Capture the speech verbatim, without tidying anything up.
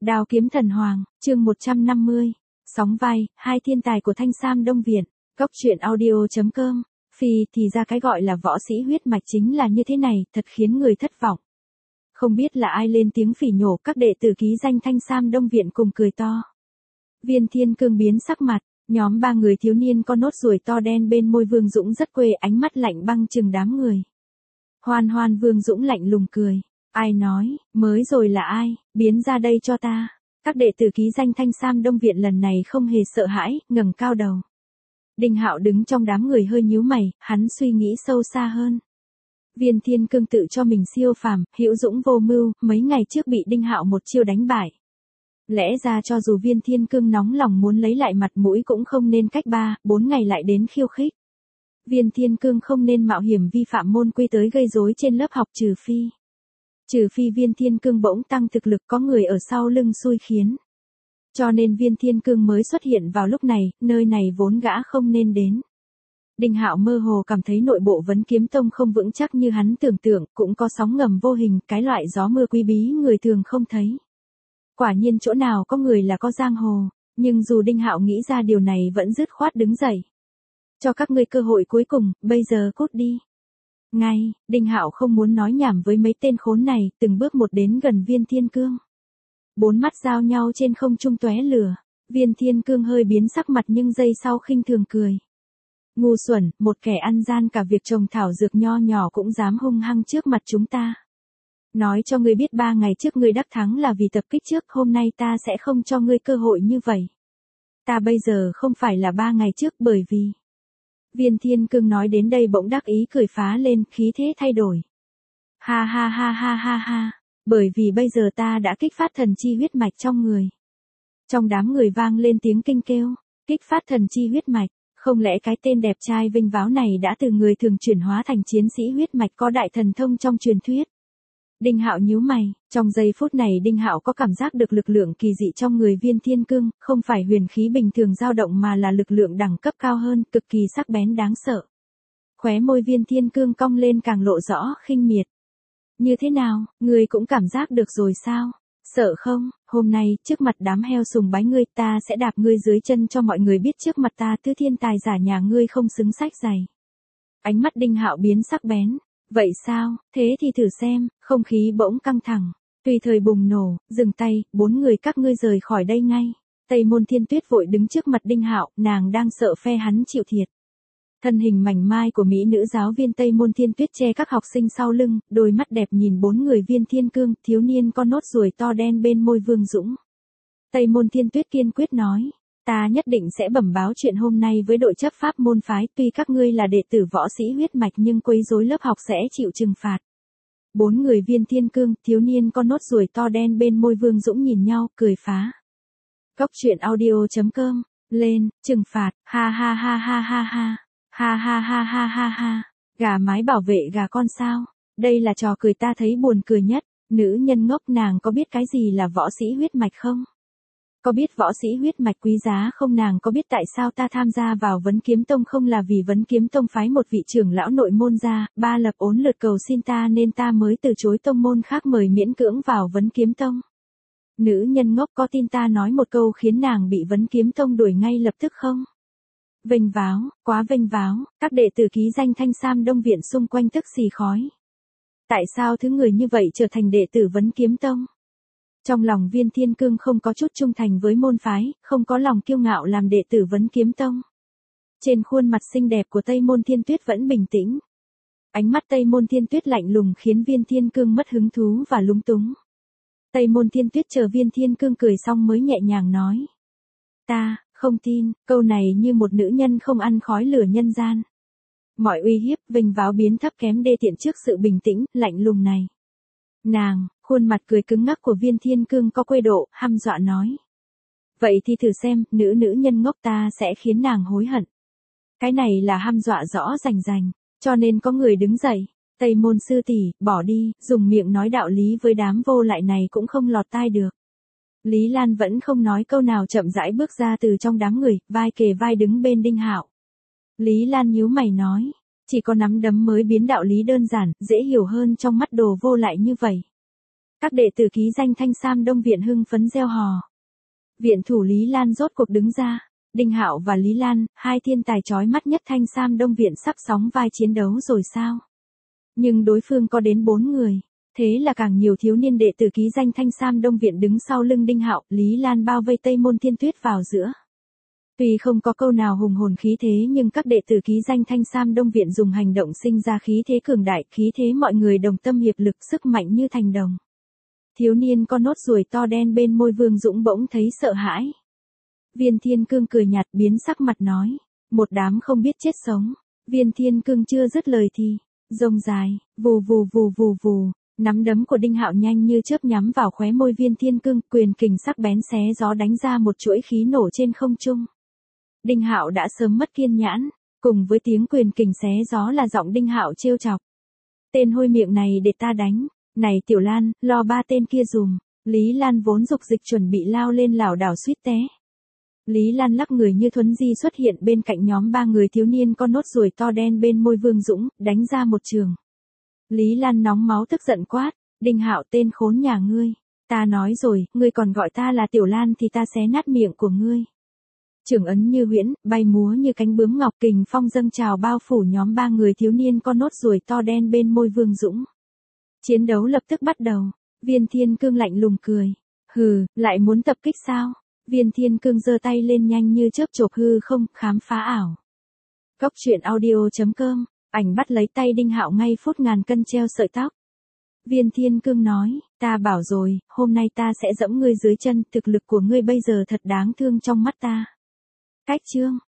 Đao kiếm thần hoàng, chương một trăm năm mươi. Sóng vai, hai thiên tài của Thanh Sam Đông Viện. Góc truyện audio chấm com. Phi, thì ra cái gọi là võ sĩ huyết mạch chính là như thế này, thật khiến người thất vọng. Không biết là ai lên tiếng phỉ nhổ, các đệ tử ký danh Thanh Sam Đông Viện cùng cười to. Viên Thiên Cương biến sắc mặt, nhóm ba người thiếu niên có nốt ruồi to đen bên môi Vương Dũng rất quê, ánh mắt lạnh băng chừng đám người. Hoan Hoan Vương Dũng lạnh lùng cười. Ai nói, mới rồi là ai, biến ra đây cho ta. Các đệ tử ký danh Thanh Sam Đông Viện lần này không hề sợ hãi, ngẩng cao đầu. Đinh Hạo đứng trong đám người hơi nhíu mày, hắn suy nghĩ sâu xa hơn. Viên Thiên Cương tự cho mình siêu phàm, hữu dũng vô mưu, mấy ngày trước bị Đinh Hạo một chiêu đánh bại. Lẽ ra cho dù Viên Thiên Cương nóng lòng muốn lấy lại mặt mũi cũng không nên cách ba, bốn ngày lại đến khiêu khích. Viên Thiên Cương không nên mạo hiểm vi phạm môn quy tới gây rối trên lớp học, trừ phi. Trừ phi Viên Thiên Cương bỗng tăng thực lực, có người ở sau lưng xui khiến. Cho nên Viên Thiên Cương mới xuất hiện vào lúc này, nơi này vốn gã không nên đến. Đinh Hạo mơ hồ cảm thấy nội bộ Vấn Kiếm Tông không vững chắc như hắn tưởng tượng, cũng có sóng ngầm vô hình, cái loại gió mưa quý bí người thường không thấy. Quả nhiên chỗ nào có người là có giang hồ, nhưng dù Đinh Hạo nghĩ ra điều này vẫn dứt khoát đứng dậy. Cho các ngươi cơ hội cuối cùng, bây giờ cút đi. Ngay, Đinh Hạo không muốn nói nhảm với mấy tên khốn này, từng bước một đến gần Viên Thiên Cương. Bốn mắt giao nhau trên không trung tóe lửa, Viên Thiên Cương hơi biến sắc mặt nhưng giây sau khinh thường cười. Ngu xuẩn, một kẻ ăn gian cả việc trồng thảo dược nho nhỏ cũng dám hung hăng trước mặt chúng ta. Nói cho ngươi biết ba ngày trước ngươi đắc thắng là vì tập kích trước, hôm nay ta sẽ không cho ngươi cơ hội như vậy. Ta bây giờ không phải là ba ngày trước bởi vì... Viên Thiên Cương nói đến đây bỗng đắc ý cười phá lên, khí thế thay đổi. Ha ha ha ha ha ha, bởi vì bây giờ ta đã kích phát thần chi huyết mạch trong người. Trong đám người vang lên tiếng kinh kêu, kích phát thần chi huyết mạch, không lẽ cái tên đẹp trai vinh váo này đã từ người thường chuyển hóa thành chiến sĩ huyết mạch có đại thần thông trong truyền thuyết. Đinh Hạo nhíu mày, trong giây phút này Đinh Hạo có cảm giác được lực lượng kỳ dị trong người Viên Thiên Cương, không phải huyền khí bình thường dao động mà là lực lượng đẳng cấp cao hơn, cực kỳ sắc bén đáng sợ. Khóe môi Viên Thiên Cương cong lên càng lộ rõ khinh miệt. Như thế nào, ngươi cũng cảm giác được rồi sao? Sợ không, hôm nay, trước mặt đám heo sùng bái ngươi, ta sẽ đạp ngươi dưới chân cho mọi người biết trước mặt ta Tứ Thiên Tài giả nhà ngươi không xứng sách giày. Ánh mắt Đinh Hạo biến sắc bén. Vậy sao, thế thì thử xem, không khí bỗng căng thẳng. Tùy thời bùng nổ, dừng tay, bốn người các ngươi rời khỏi đây ngay. Tây Môn Thiên Tuyết vội đứng trước mặt Đinh Hạo, nàng đang sợ phe hắn chịu thiệt. Thân hình mảnh mai của mỹ nữ giáo viên Tây Môn Thiên Tuyết che các học sinh sau lưng, đôi mắt đẹp nhìn bốn người Viên Thiên Cương, thiếu niên con nốt ruồi to đen bên môi Vương Dũng. Tây Môn Thiên Tuyết kiên quyết nói. Ta nhất định sẽ bẩm báo chuyện hôm nay với đội chấp pháp môn phái, tuy các ngươi là đệ tử võ sĩ huyết mạch nhưng quấy rối lớp học sẽ chịu trừng phạt. Bốn người Viên Thiên Cương, thiếu niên con nốt ruồi to đen bên môi Vương Dũng nhìn nhau, cười phá. Góc truyện audio chấm com, lên, trừng phạt, ha ha ha ha ha ha, ha ha ha ha ha ha, gà mái bảo vệ gà con sao, đây là trò cười ta thấy buồn cười nhất, nữ nhân ngốc nàng có biết cái gì là võ sĩ huyết mạch không? Có biết võ sĩ huyết mạch quý giá không? Nàng có biết tại sao ta tham gia vào Vấn Kiếm Tông không? Là vì Vấn Kiếm Tông phái một vị trưởng lão nội môn ra, ba lập ốn lượt cầu xin ta nên ta mới từ chối tông môn khác mời miễn cưỡng vào Vấn Kiếm Tông. Nữ nhân ngốc có tin ta nói một câu khiến nàng bị Vấn Kiếm Tông đuổi ngay lập tức không? Vênh váo, quá vênh váo, các đệ tử ký danh Thanh Sam Đông Viện xung quanh tức xì khói. Tại sao thứ người như vậy trở thành đệ tử Vấn Kiếm Tông? Trong lòng Viên Thiên Cương không có chút trung thành với môn phái, không có lòng kiêu ngạo làm đệ tử Vấn Kiếm Tông. Trên khuôn mặt xinh đẹp của Tây Môn Thiên Tuyết vẫn bình tĩnh. Ánh mắt Tây Môn Thiên Tuyết lạnh lùng khiến Viên Thiên Cương mất hứng thú và lúng túng. Tây Môn Thiên Tuyết chờ Viên Thiên Cương cười xong mới nhẹ nhàng nói. Ta, không tin, câu này như một nữ nhân không ăn khói lửa nhân gian. Mọi uy hiếp, vinh váo biến thấp kém đê tiện trước sự bình tĩnh, lạnh lùng này. Nàng, khuôn mặt cười cứng ngắc của Viên Thiên Cương có quê độ, hăm dọa nói. Vậy thì thử xem, nữ nữ nhân ngốc ta sẽ khiến nàng hối hận. Cái này là hăm dọa rõ rành rành, cho nên có người đứng dậy. Tây Môn sư tỷ, bỏ đi, dùng miệng nói đạo lý với đám vô lại này cũng không lọt tai được. Lý Lan vẫn không nói câu nào chậm rãi bước ra từ trong đám người, vai kề vai đứng bên Đinh Hạo. Lý Lan nhíu mày nói. Chỉ có nắm đấm mới biến đạo lý đơn giản, dễ hiểu hơn trong mắt đồ vô lại như vậy. Các đệ tử ký danh Thanh Sam Đông Viện hưng phấn reo hò. Viện thủ Lý Lan rốt cuộc đứng ra. Đinh Hạo và Lý Lan, hai thiên tài chói mắt nhất Thanh Sam Đông Viện sắp sóng vai chiến đấu rồi sao? Nhưng đối phương có đến bốn người. Thế là càng nhiều thiếu niên đệ tử ký danh Thanh Sam Đông Viện đứng sau lưng Đinh Hạo, Lý Lan bao vây Tây Môn Thiên Tuyết vào giữa. Tuy không có câu nào hùng hồn khí thế nhưng các đệ tử ký danh Thanh Sam Đông Viện dùng hành động sinh ra khí thế cường đại, khí thế mọi người đồng tâm hiệp lực, sức mạnh như thành đồng. Thiếu niên con nốt ruồi to đen bên môi Vương Dũng bỗng thấy sợ hãi. Viên Thiên Cương cười nhạt biến sắc mặt nói, một đám không biết chết sống. Viên Thiên Cương chưa dứt lời thì, rông dài, vù vù vù vù vù, nắm đấm của Đinh Hạo nhanh như chớp nhắm vào khóe môi Viên Thiên Cương, quyền kình sắc bén xé gió đánh ra một chuỗi khí nổ trên không trung. Đinh Hạo đã sớm mất kiên nhẫn, cùng với tiếng quyền kình xé gió là giọng Đinh Hạo trêu chọc. Tên hôi miệng này để ta đánh, này Tiểu Lan, lo ba tên kia dùm. Lý Lan vốn dục dịch chuẩn bị lao lên lảo đảo suýt té. Lý Lan lắc người như thuấn di xuất hiện bên cạnh nhóm ba người thiếu niên con nốt ruồi to đen bên môi Vương Dũng, đánh ra một trường. Lý Lan nóng máu tức giận quát, Đinh Hạo tên khốn nhà ngươi, ta nói rồi, ngươi còn gọi ta là Tiểu Lan thì ta xé nát miệng của ngươi. Trường ấn như huyễn, bay múa như cánh bướm ngọc, kình phong dâng trào bao phủ nhóm ba người thiếu niên con nốt ruồi to đen bên môi Vương Dũng. Chiến đấu lập tức bắt đầu. Viên Thiên Cương lạnh lùng cười, hừ, lại muốn tập kích sao? Viên Thiên Cương giơ tay lên nhanh như chớp chộp hư không, khám phá ảo. Cốc truyện audio chấm com, ảnh bắt lấy tay Đinh Hạo ngay phút ngàn cân treo sợi tóc. Viên Thiên Cương nói, ta bảo rồi, hôm nay ta sẽ dẫm ngươi dưới chân, thực lực của ngươi bây giờ thật đáng thương trong mắt ta. Cách chương